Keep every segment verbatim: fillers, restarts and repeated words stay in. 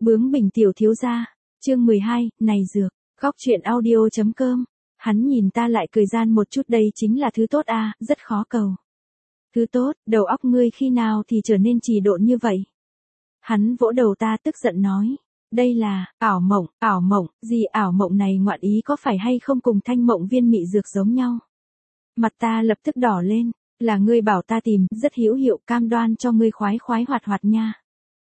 Bướng bỉnh tiểu thiếu gia, chương mười hai, này dược, góc truyện audio chấm com. Hắn nhìn ta lại cười gian một chút, đây chính là thứ tốt à, rất khó cầu. Thứ tốt, đầu óc ngươi khi nào thì trở nên trì độn như vậy? Hắn vỗ đầu ta tức giận nói, đây là, ảo mộng, ảo mộng, gì ảo mộng này ngoạn ý có phải hay không cùng thanh mộng viên mị dược giống nhau? Mặt ta lập tức đỏ lên, là ngươi bảo ta tìm, rất hữu hiệu, cam đoan cho ngươi khoái khoái hoạt hoạt nha.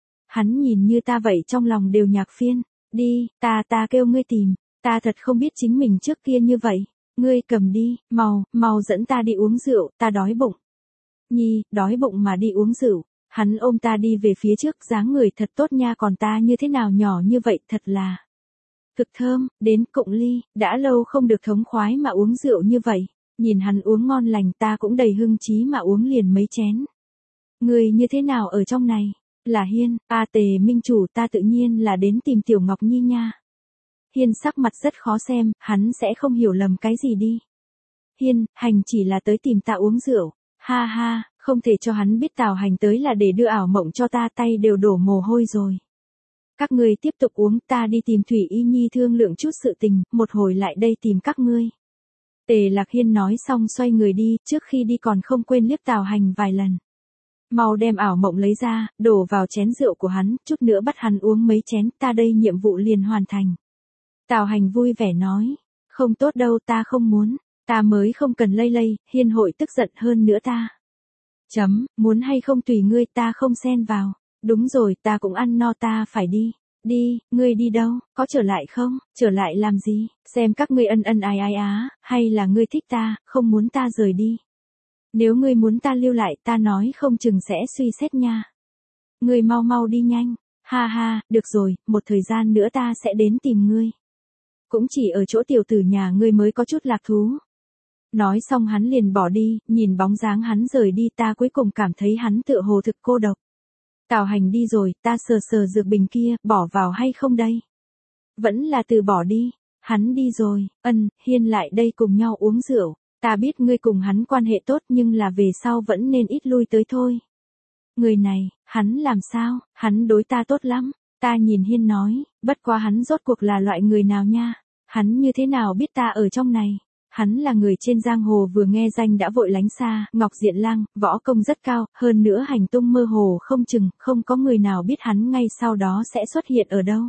Hắn nhìn như ta vậy trong lòng đều nhạc phiên, đi, ta ta kêu ngươi tìm, ta thật không biết chính mình trước kia như vậy, ngươi cầm đi, mau, mau dẫn ta đi uống rượu, ta đói bụng. Nhi, đói bụng mà đi uống rượu, hắn ôm ta đi về phía trước, dáng người thật tốt nha, còn ta như thế nào nhỏ như vậy, thật là thực thơm, đến cụng ly, đã lâu không được thống khoái mà uống rượu như vậy, nhìn hắn uống ngon lành ta cũng đầy hưng trí mà uống liền mấy chén. Ngươi như thế nào ở trong này? Là Hiên, a Tề minh chủ, ta tự nhiên là đến tìm Tiểu Ngọc Nhi nha. Hiên sắc mặt rất khó xem, hắn sẽ không hiểu lầm cái gì đi. Hiên, Hành chỉ là tới tìm ta uống rượu, ha ha, không thể cho hắn biết Tào Hành tới là để đưa ảo mộng cho ta, tay đều đổ mồ hôi rồi. Các ngươi tiếp tục uống, ta đi tìm Thủy Y Nhi thương lượng chút sự tình, một hồi lại đây tìm các ngươi. Tề Lạc Hiên nói xong xoay người đi, trước khi đi còn không quên liếc Tào Hành vài lần. Mau đem ảo mộng lấy ra, đổ vào chén rượu của hắn, chút nữa bắt hắn uống mấy chén, ta đây nhiệm vụ liền hoàn thành. Tào Hành vui vẻ nói, không tốt đâu, ta không muốn, ta mới không cần lây lây, Hiên hội tức giận hơn nữa ta. Chấm, muốn hay không tùy ngươi, ta không xen vào. Đúng rồi, ta cũng ăn no, ta phải đi. Đi, ngươi đi đâu, có trở lại không, trở lại làm gì, xem các ngươi ân ân ai ai á, hay là ngươi thích ta, không muốn ta rời đi. Nếu ngươi muốn ta lưu lại, ta nói không chừng sẽ suy xét nha. Ngươi mau mau đi nhanh, ha ha, được rồi, một thời gian nữa ta sẽ đến tìm ngươi. Cũng chỉ ở chỗ tiểu tử nhà ngươi mới có chút lạc thú. Nói xong hắn liền bỏ đi, nhìn bóng dáng hắn rời đi ta cuối cùng cảm thấy hắn tựa hồ thực cô độc. Tào Hành đi rồi, ta sờ sờ dược bình kia, bỏ vào hay không đây? Vẫn là từ bỏ đi, hắn đi rồi, ân, Hiên lại đây cùng nhau uống rượu. Ta biết ngươi cùng hắn quan hệ tốt nhưng là về sau vẫn nên ít lui tới thôi. Người này, hắn làm sao, hắn đối ta tốt lắm. Ta nhìn Hiên nói, bất quá hắn rốt cuộc là loại người nào nha. Hắn như thế nào biết ta ở trong này. Hắn là người trên giang hồ vừa nghe danh đã vội lánh xa, Ngọc Diện Lang, võ công rất cao, hơn nữa hành tung mơ hồ không chừng, không có người nào biết hắn ngay sau đó sẽ xuất hiện ở đâu.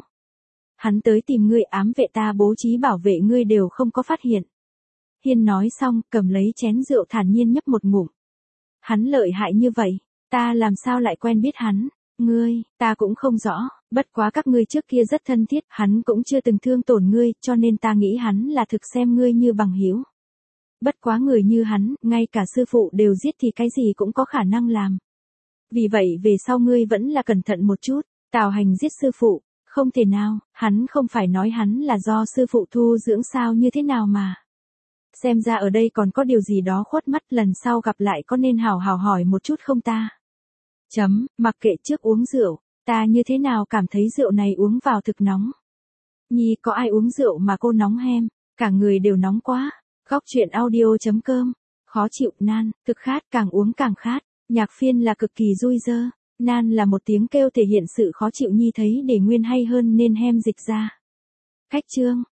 Hắn tới tìm ngươi, ám vệ ta bố trí bảo vệ ngươi đều không có phát hiện. Hiên nói xong, cầm lấy chén rượu thản nhiên nhấp một ngụm. Hắn lợi hại như vậy, ta làm sao lại quen biết hắn, ngươi, ta cũng không rõ, bất quá các ngươi trước kia rất thân thiết, hắn cũng chưa từng thương tổn ngươi, cho nên ta nghĩ hắn là thực xem ngươi như bằng hữu. Bất quá người như hắn, ngay cả sư phụ đều giết thì cái gì cũng có khả năng làm. Vì vậy về sau ngươi vẫn là cẩn thận một chút, Tào Hành giết sư phụ, không thể nào, hắn không phải nói hắn là do sư phụ thu dưỡng sao như thế nào mà. Xem ra ở đây còn có điều gì đó khuất mắt, lần sau gặp lại có nên hào hào hỏi một chút không ta? Chấm, mặc kệ trước uống rượu, ta như thế nào cảm thấy rượu này uống vào thực nóng. Nhi có ai uống rượu mà cô nóng hem, cả người đều nóng quá. Góc truyện audio chấm com, khó chịu, nan, thực khát, càng uống càng khát. Nhạc Phiên là cực kỳ dui dơ, nan là một tiếng kêu thể hiện sự khó chịu. Nhi thấy để nguyên hay hơn nên hem dịch ra. Cách chương.